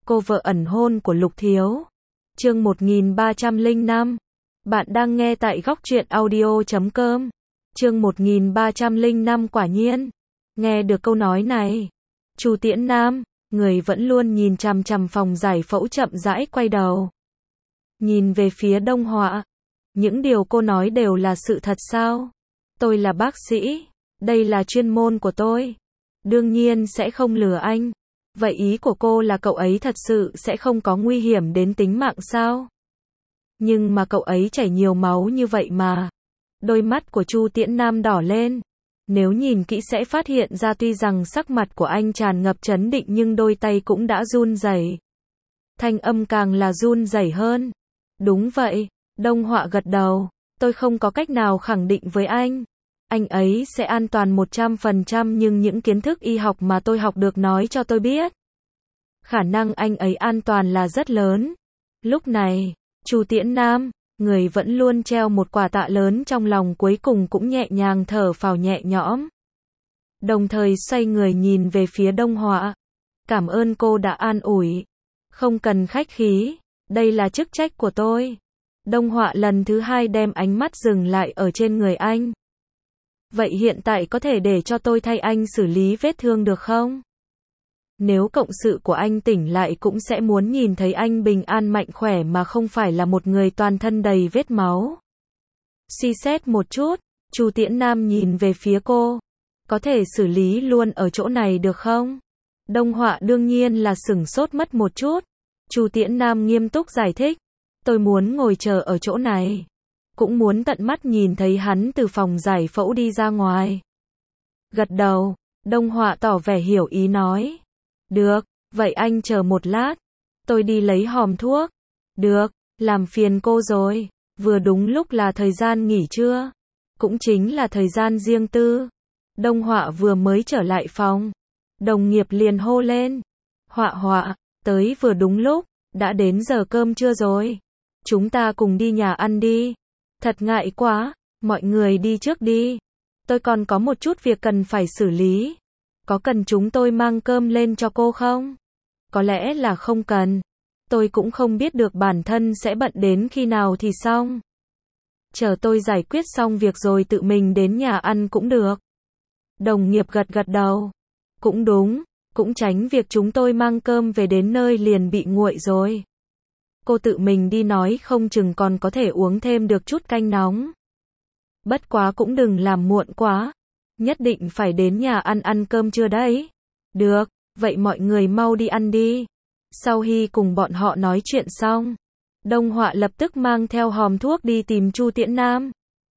cô vợ ẩn hôn của Lục Thiếu. Chương 1305. Bạn đang nghe tại góc truyện audio.com. Chương 1305 quả nhiên. Nghe được câu nói này, Chu Tiễn Nam, người vẫn luôn nhìn chằm chằm phòng giải phẫu chậm rãi quay đầu. Nhìn về phía Đông Họa. Những điều cô nói đều là sự thật sao? Tôi là bác sĩ, đây là chuyên môn của tôi. Đương nhiên sẽ không lừa anh. Vậy ý của cô là cậu ấy thật sự sẽ không có nguy hiểm đến tính mạng sao? Nhưng mà cậu ấy chảy nhiều máu như vậy mà. Đôi mắt của Chu Tiễn Nam đỏ lên. Nếu nhìn kỹ sẽ phát hiện ra tuy rằng sắc mặt của anh tràn ngập trấn định nhưng đôi tay cũng đã run rẩy. Thanh âm càng là run rẩy hơn. Đúng vậy, Đông Họa gật đầu. Tôi không có cách nào khẳng định với anh. Anh ấy sẽ an toàn 100% nhưng những kiến thức y học mà tôi học được nói cho tôi biết. Khả năng anh ấy an toàn là rất lớn. Lúc này, Chu Tiễn Nam, người vẫn luôn treo một quả tạ lớn trong lòng cuối cùng cũng nhẹ nhàng thở phào nhẹ nhõm. Đồng thời xoay người nhìn về phía Đông Họa. Cảm ơn cô đã an ủi. Không cần khách khí, đây là chức trách của tôi. Đông Họa lần thứ hai đem ánh mắt dừng lại ở trên người anh. Vậy hiện tại có thể để cho tôi thay anh xử lý vết thương được không? Nếu cộng sự của anh tỉnh lại cũng sẽ muốn nhìn thấy anh bình an mạnh khỏe mà không phải là một người toàn thân đầy vết máu. Suy xét một chút, Chu Tiễn Nam nhìn về phía cô. Có thể xử lý luôn ở chỗ này được không? Đông Họa đương nhiên là sửng sốt mất một chút. Chu Tiễn Nam nghiêm túc giải thích. Tôi muốn ngồi chờ ở chỗ này. Cũng muốn tận mắt nhìn thấy hắn từ phòng giải phẫu đi ra ngoài. Gật đầu, Đông Họa tỏ vẻ hiểu ý nói. Được, vậy anh chờ một lát. Tôi đi lấy hòm thuốc. Được, làm phiền cô rồi. Vừa đúng lúc là thời gian nghỉ trưa. Cũng chính là thời gian riêng tư. Đông Họa vừa mới trở lại phòng. Đồng nghiệp liền hô lên. Họa Họa, tới vừa đúng lúc, đã đến giờ cơm trưa rồi. Chúng ta cùng đi nhà ăn đi. Thật ngại quá, mọi người đi trước đi. Tôi còn có một chút việc cần phải xử lý. Có cần chúng tôi mang cơm lên cho cô không? Có lẽ là không cần. Tôi cũng không biết được bản thân sẽ bận đến khi nào thì xong. Chờ tôi giải quyết xong việc rồi tự mình đến nhà ăn cũng được. Đồng nghiệp gật gật đầu. Cũng đúng, cũng tránh việc chúng tôi mang cơm về đến nơi liền bị nguội rồi. Cô tự mình đi nói không chừng còn có thể uống thêm được chút canh nóng. Bất quá cũng đừng làm muộn quá. Nhất định phải đến nhà ăn cơm trưa đấy. Được, vậy mọi người mau đi ăn đi. Sau khi cùng bọn họ nói chuyện xong, Đông Họa lập tức mang theo hòm thuốc đi tìm Chu Tiễn Nam.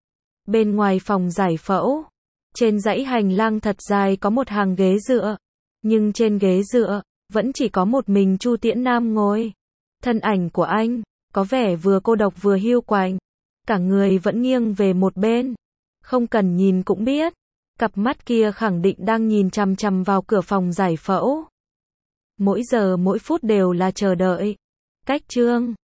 Bên ngoài phòng giải phẫu, trên dãy hành lang thật dài có một hàng ghế dựa. Nhưng trên ghế dựa, vẫn chỉ có một mình Chu Tiễn Nam ngồi. Thân ảnh của anh, có vẻ vừa cô độc vừa hiu quạnh. Cả người vẫn nghiêng về một bên. Không cần nhìn cũng biết. Cặp mắt kia khẳng định đang nhìn chằm chằm vào cửa phòng giải phẫu. Mỗi giờ mỗi phút đều là chờ đợi. Cách chương